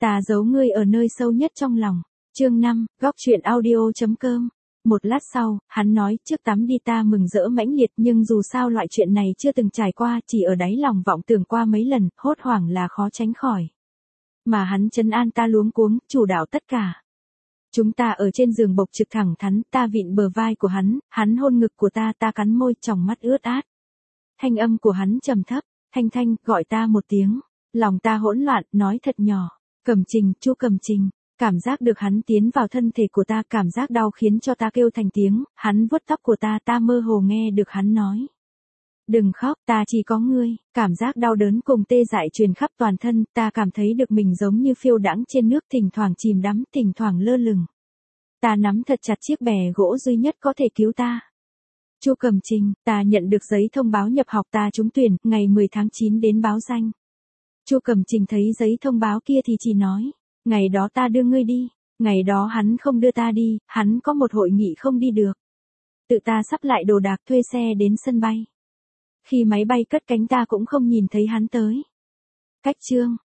Ta giấu ngươi ở nơi sâu nhất trong lòng. Chương 5, góc truyện audio.com. Một lát sau, hắn nói, trước tắm đi. Ta mừng rỡ mãnh liệt, nhưng dù sao loại chuyện này chưa từng trải qua, chỉ ở đáy lòng vọng tưởng qua mấy lần, hốt hoảng là khó tránh khỏi. Mà hắn trấn an ta luống cuống, chủ đạo tất cả. Chúng ta ở trên giường bộc trực thẳng thắn, ta vịn bờ vai của hắn hôn ngực của ta, ta cắn môi, tròng mắt ướt át. Thanh âm của hắn trầm thấp, Thanh Thanh, gọi ta một tiếng. Lòng ta hỗn loạn, nói thật nhỏ, Cẩm Trình, Chu Cẩm Trình. Cảm giác được hắn tiến vào thân thể của ta, cảm giác đau khiến cho ta kêu thành tiếng, hắn vuốt tóc của ta, ta mơ hồ nghe được hắn nói. Đừng khóc, ta chỉ có ngươi. Cảm giác đau đớn cùng tê dại truyền khắp toàn thân, ta cảm thấy được mình giống như phiêu đãng trên nước, thỉnh thoảng chìm đắm, thỉnh thoảng lơ lửng. Ta nắm thật chặt chiếc bè gỗ duy nhất có thể cứu ta. Chu Cẩm Trình, ta nhận được giấy thông báo nhập học, ta trúng tuyển, ngày 10 tháng 9 đến báo danh. Chu Cẩm Trình thấy giấy thông báo kia thì chỉ nói, ngày đó ta đưa ngươi đi. Ngày đó hắn không đưa ta đi, hắn có một hội nghị không đi được. Tự ta sắp lại đồ đạc, thuê xe đến sân bay. Khi máy bay cất cánh ta cũng không nhìn thấy hắn tới. Cách chương,